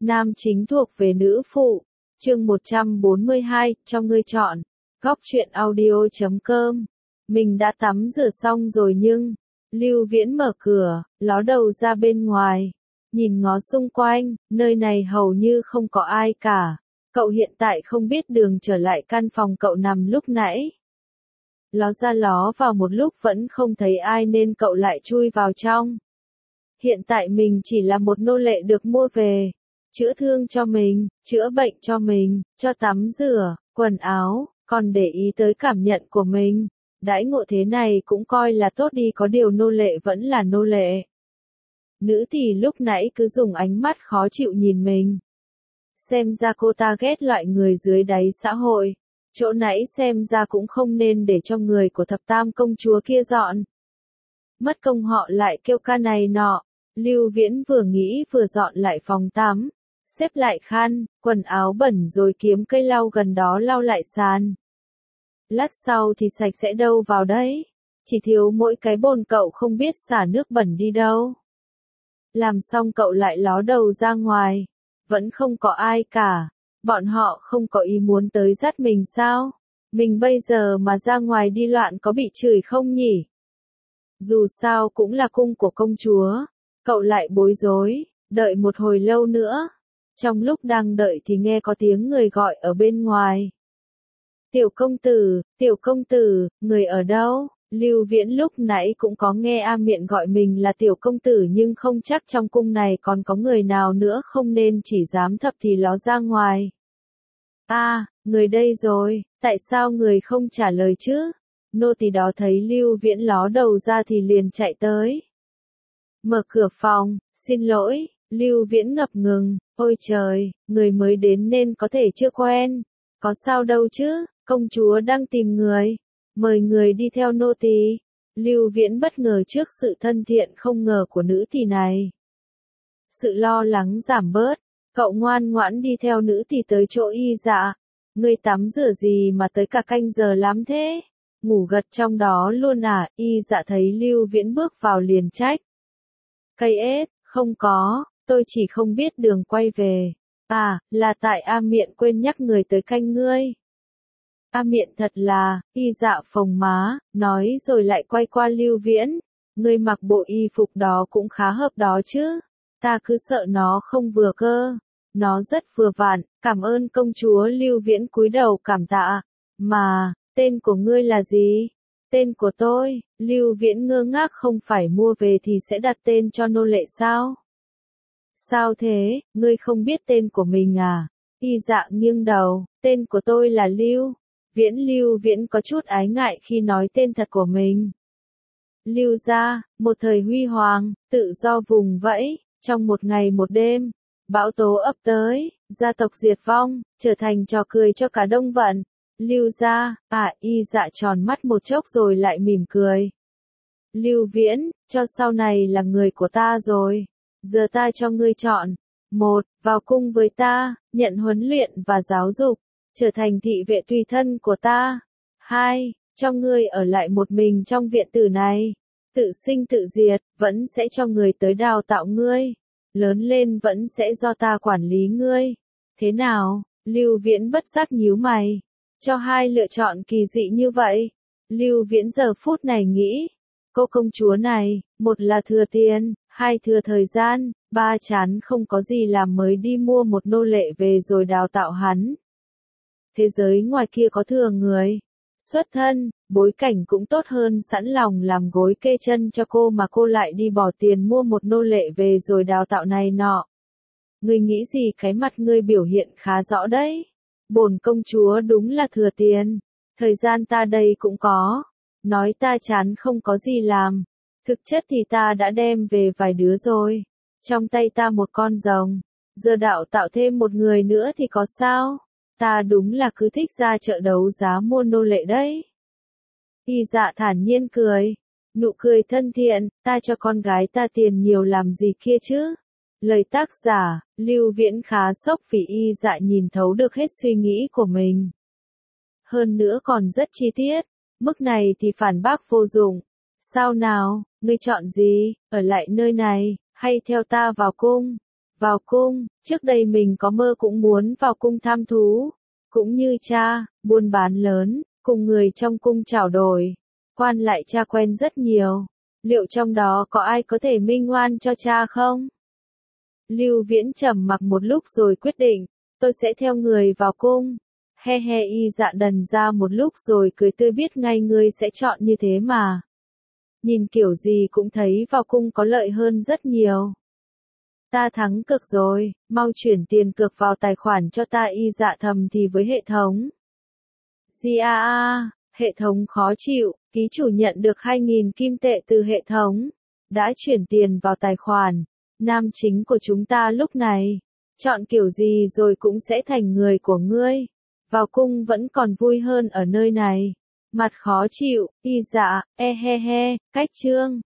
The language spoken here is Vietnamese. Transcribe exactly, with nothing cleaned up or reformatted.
Nam chính thuộc về nữ phụ. Chương một trăm bốn mươi hai, cho ngươi chọn. Góc truyện audio chấm com. Mình đã tắm rửa xong rồi nhưng, Lưu Viễn mở cửa, ló đầu ra bên ngoài. Nhìn ngó xung quanh, nơi này hầu như không có ai cả. Cậu hiện tại không biết đường trở lại căn phòng cậu nằm lúc nãy. Ló ra ló vào một lúc vẫn không thấy ai nên cậu lại chui vào trong. Hiện tại mình chỉ là một nô lệ được mua về. Chữa thương cho mình, chữa bệnh cho mình, cho tắm rửa, quần áo, còn để ý tới cảm nhận của mình. Đãi ngộ thế này cũng coi là tốt đi, có điều nô lệ vẫn là nô lệ. Nữ thì lúc nãy cứ dùng ánh mắt khó chịu nhìn mình. Xem ra cô ta ghét loại người dưới đáy xã hội. Chỗ nãy xem ra cũng không nên để cho người của thập tam công chúa kia dọn. Mất công họ lại kêu ca này nọ. Lưu Viễn vừa nghĩ vừa dọn lại phòng tắm. Xếp lại khăn, quần áo bẩn rồi kiếm cây lau gần đó lau lại sàn. Lát sau thì sạch sẽ đâu vào đấy. Chỉ thiếu mỗi cái bồn cậu không biết xả nước bẩn đi đâu. Làm xong cậu lại ló đầu ra ngoài. Vẫn không có ai cả. Bọn họ không có ý muốn tới dắt mình sao? Mình bây giờ mà ra ngoài đi loạn có bị chửi không nhỉ? Dù sao cũng là cung của công chúa. Cậu lại bối rối, đợi một hồi lâu nữa. Trong lúc đang đợi thì nghe có tiếng người gọi ở bên ngoài. Tiểu công tử, tiểu công tử, người ở đâu? Lưu Viễn lúc nãy cũng có nghe A Miện gọi mình là tiểu công tử nhưng không chắc trong cung này còn có người nào nữa không nên chỉ dám thập thì ló ra ngoài. À, người đây rồi, tại sao người không trả lời chứ? Nô tỳ đó thấy Lưu Viễn ló đầu ra thì liền chạy tới. Mở cửa phòng, xin lỗi, Lưu Viễn ngập ngừng, ôi trời, người mới đến nên có thể chưa quen. Có sao đâu chứ, công chúa đang tìm người. Mời người đi theo nô tỳ. Lưu Viễn bất ngờ trước sự thân thiện không ngờ của nữ tỳ này. Sự lo lắng giảm bớt, cậu ngoan ngoãn đi theo nữ tỳ tới chỗ Y Dạ. Ngươi tắm rửa gì mà tới cả canh giờ lắm thế? Ngủ gật trong đó luôn à? Y Dạ thấy Lưu Viễn bước vào liền trách. Cây ết, không có, tôi chỉ không biết đường quay về. À, là tại A Miện quên nhắc người tới canh ngươi. A Miện thật là, Y Dạ phồng má, nói rồi lại quay qua Lưu Viễn. Ngươi mặc bộ y phục đó cũng khá hợp đó chứ. Ta cứ sợ nó không vừa cơ. Nó rất vừa vặn, cảm ơn công chúa. Lưu Viễn cúi đầu cảm tạ. Mà, tên của ngươi là gì? Tên của tôi, Lưu Viễn ngơ ngác, không phải mua về thì sẽ đặt tên cho nô lệ sao? Sao thế, ngươi không biết tên của mình à? Y Dạ nghiêng đầu, tên của tôi là Lưu Viễn. Lưu Viễn có chút ái ngại khi nói tên thật của mình. Lưu gia, một thời huy hoàng, tự do vùng vẫy, trong một ngày một đêm, bão tố ập tới, gia tộc diệt vong, trở thành trò cười cho cả Đông Vận. Lưu gia, à, Y Dạ tròn mắt một chốc rồi lại mỉm cười. Lưu Viễn, cho sau này là người của ta rồi. Giờ ta cho ngươi chọn. Một, vào cung với ta, nhận huấn luyện và giáo dục, trở thành thị vệ tùy thân của ta. Hai, cho ngươi ở lại một mình trong viện tử này. Tự sinh tự diệt, vẫn sẽ cho người tới đào tạo ngươi. Lớn lên vẫn sẽ do ta quản lý ngươi. Thế nào? Lưu Viễn bất giác nhíu mày. Cho hai lựa chọn kỳ dị như vậy. Lưu Viễn giờ phút này nghĩ. Cô công chúa này, một là thừa tiền, hai thừa thời gian, ba chán không có gì làm mới đi mua một nô lệ về rồi đào tạo hắn. Thế giới ngoài kia có thừa người. Xuất thân, bối cảnh cũng tốt hơn sẵn lòng làm gối kê chân cho cô mà cô lại đi bỏ tiền mua một nô lệ về rồi đào tạo này nọ. Ngươi nghĩ gì? Cái mặt ngươi biểu hiện khá rõ đấy. Bổn công chúa đúng là thừa tiền. Thời gian ta đây cũng có. Nói ta chán không có gì làm. Thực chất thì ta đã đem về vài đứa rồi. Trong tay ta một con rồng. Giờ đạo tạo thêm một người nữa thì có sao? Ta đúng là cứ thích ra chợ đấu giá mua nô lệ đấy. Y Dạ thản nhiên cười. Nụ cười thân thiện, ta cho con gái ta tiền nhiều làm gì kia chứ? Lời tác giả, Lưu Viễn khá sốc vì Y Dạ nhìn thấu được hết suy nghĩ của mình. Hơn nữa còn rất chi tiết, mức này thì phản bác vô dụng. Sao nào, ngươi chọn gì, ở lại nơi này, hay theo ta vào cung? Vào cung, trước đây mình có mơ cũng muốn vào cung tham thú. Cũng như cha, buôn bán lớn, cùng người trong cung trao đổi. Quan lại cha quen rất nhiều. Liệu trong đó có ai có thể minh oan cho cha không? Lưu Viễn trầm mặc một lúc rồi quyết định, tôi sẽ theo người vào cung. He he y dạ đần ra một lúc rồi cười tươi biết ngay ngươi sẽ chọn như thế mà. Nhìn kiểu gì cũng thấy vào cung có lợi hơn rất nhiều. Ta thắng cược rồi, mau chuyển tiền cược vào tài khoản cho ta y dạ thầm thì với hệ thống. Di a a, hệ thống khó chịu, ký chủ nhận được hai nghìn kim tệ từ hệ thống. Đã chuyển tiền vào tài khoản. Nam chính của chúng ta lúc này, chọn kiểu gì rồi cũng sẽ thành người của ngươi. Vào cung vẫn còn vui hơn ở nơi này. Mặt khó chịu, y dạ, e he he, cách chương.